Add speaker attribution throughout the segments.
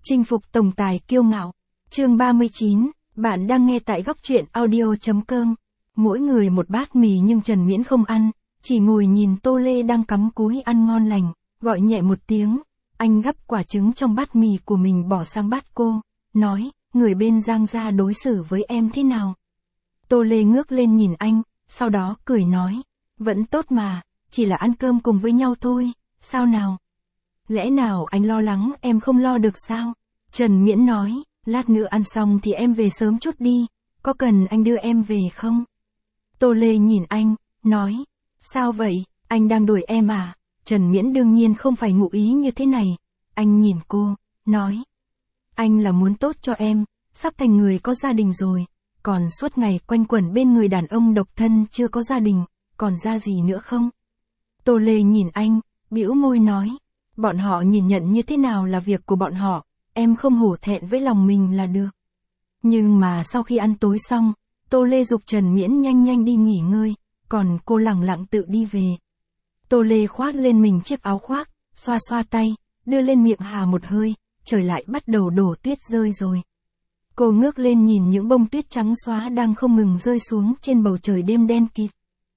Speaker 1: Chinh phục tổng tài kiêu ngạo. Chương 39, bạn đang nghe tại góc truyện audio.com. Mỗi người một bát mì nhưng Trần Miễn không ăn, chỉ ngồi nhìn Tô Lê đang cắm cúi ăn ngon lành, gọi nhẹ một tiếng. Anh gắp quả trứng trong bát mì của mình bỏ sang bát cô, nói, người bên Giang gia đối xử với em thế nào? Tô Lê ngước lên nhìn anh, sau đó cười nói, vẫn tốt mà, chỉ là ăn cơm cùng với nhau thôi, sao nào? Lẽ nào anh lo lắng em không lo được sao? Trần Miễn nói, lát nữa ăn xong thì em về sớm chút đi, có cần anh đưa em về không? Tô Lê nhìn anh, nói, sao vậy, anh đang đuổi em à? Trần Miễn đương nhiên không phải ngụ ý như thế này. Anh nhìn cô, nói, anh là muốn tốt cho em, sắp thành người có gia đình rồi, còn suốt ngày quanh quẩn bên người đàn ông độc thân chưa có gia đình, còn ra gì nữa không? Tô Lê nhìn anh, bĩu môi nói, bọn họ nhìn nhận như thế nào là việc của bọn họ, em không hổ thẹn với lòng mình là được. Nhưng mà sau khi ăn tối xong, Tô Lê giục Trần Miễn nhanh nhanh đi nghỉ ngơi, còn cô lẳng lặng tự đi về. Tô Lê khoác lên mình chiếc áo khoác, xoa xoa tay, đưa lên miệng hà một hơi, trời lại bắt đầu đổ tuyết rơi rồi. Cô ngước lên nhìn những bông tuyết trắng xóa đang không ngừng rơi xuống trên bầu trời đêm đen kịt.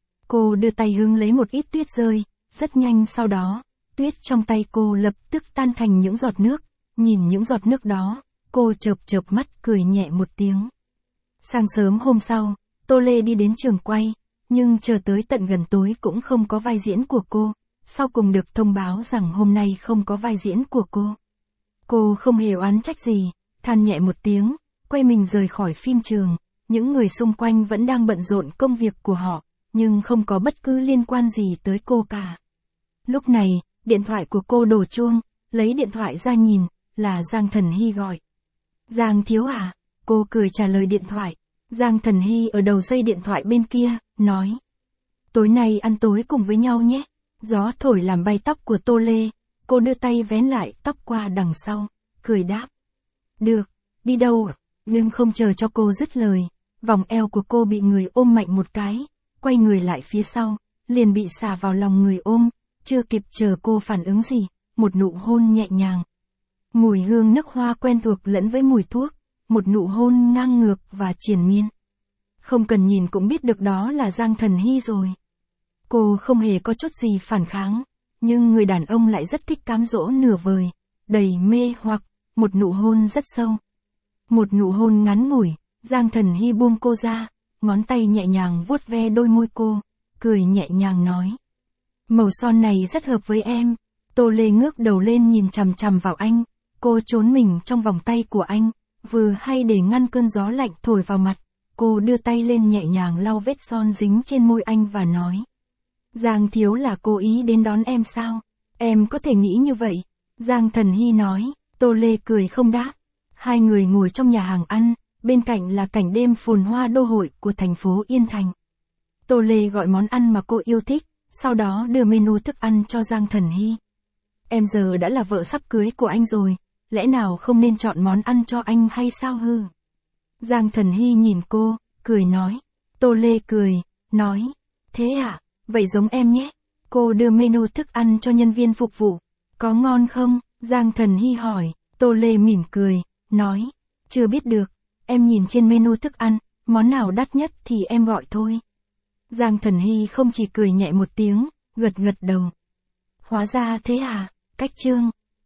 Speaker 1: Cô đưa tay hứng lấy một ít tuyết rơi, rất nhanh sau đó, tuyết trong tay cô lập tức tan thành những giọt nước, nhìn những giọt nước đó, cô chợp chợp mắt cười nhẹ một tiếng. Sáng sớm hôm sau, Tô Lê đi đến trường quay, nhưng chờ tới tận gần tối cũng không có vai diễn của cô, sau cùng được thông báo rằng hôm nay không có vai diễn của cô. Cô không hề oán trách gì, than nhẹ một tiếng, quay mình rời khỏi phim trường, những người xung quanh vẫn đang bận rộn công việc của họ, nhưng không có bất cứ liên quan gì tới cô cả. Lúc này, điện thoại của cô đổ chuông, lấy điện thoại ra nhìn, là Giang Thần Hy gọi. Giang thiếu à? Cô cười trả lời điện thoại. Giang Thần Hy ở đầu dây điện thoại bên kia, nói. Tối nay ăn tối cùng với nhau nhé. Gió thổi làm bay tóc của Tô Lê, cô đưa tay vén lại tóc qua đằng sau, cười đáp. Được, đi đâu? Nhưng không chờ cho cô dứt lời, vòng eo của cô bị người ôm mạnh một cái, quay người lại phía sau, liền bị xả vào lòng người ôm, chưa kịp chờ cô phản ứng gì, một nụ hôn nhẹ nhàng. Mùi hương nước hoa quen thuộc lẫn với mùi thuốc, một nụ hôn ngang ngược và triền miên. Không cần nhìn cũng biết được đó là Giang Thần Hy rồi. Cô không hề có chút gì phản kháng, nhưng người đàn ông lại rất thích cám dỗ nửa vời, đầy mê hoặc, một nụ hôn rất sâu. Một nụ hôn ngắn ngủi, Giang Thần Hy buông cô ra, ngón tay nhẹ nhàng vuốt ve đôi môi cô, cười nhẹ nhàng nói. Màu son này rất hợp với em. Tô Lê ngước đầu lên nhìn chằm chằm vào anh, cô trốn mình trong vòng tay của anh, vừa hay để ngăn cơn gió lạnh thổi vào mặt, cô đưa tay lên nhẹ nhàng lau vết son dính trên môi anh và nói. Giang thiếu là cố ý đến đón em sao? Em có thể nghĩ như vậy. Giang Thần Hy nói. Tô Lê cười không đáp. Hai người ngồi trong nhà hàng ăn, bên cạnh là cảnh đêm phồn hoa đô hội của thành phố Yên Thành. Tô Lê gọi món ăn mà cô yêu thích, sau đó đưa menu thức ăn cho Giang Thần Hy. Em giờ đã là vợ sắp cưới của anh rồi, lẽ nào không nên chọn món ăn cho anh hay sao hư? Giang Thần Hy nhìn cô, cười nói. Tô Lê cười, nói. Thế à, vậy giống em nhé. Cô đưa menu thức ăn cho nhân viên phục vụ. Có ngon không? Giang Thần Hy hỏi. Tô Lê mỉm cười, nói. Chưa biết được, em nhìn trên menu thức ăn, món nào đắt nhất thì em gọi thôi. Giang Thần Hy không chỉ cười nhẹ một tiếng, gật gật đầu. Hóa ra thế à, cách chương.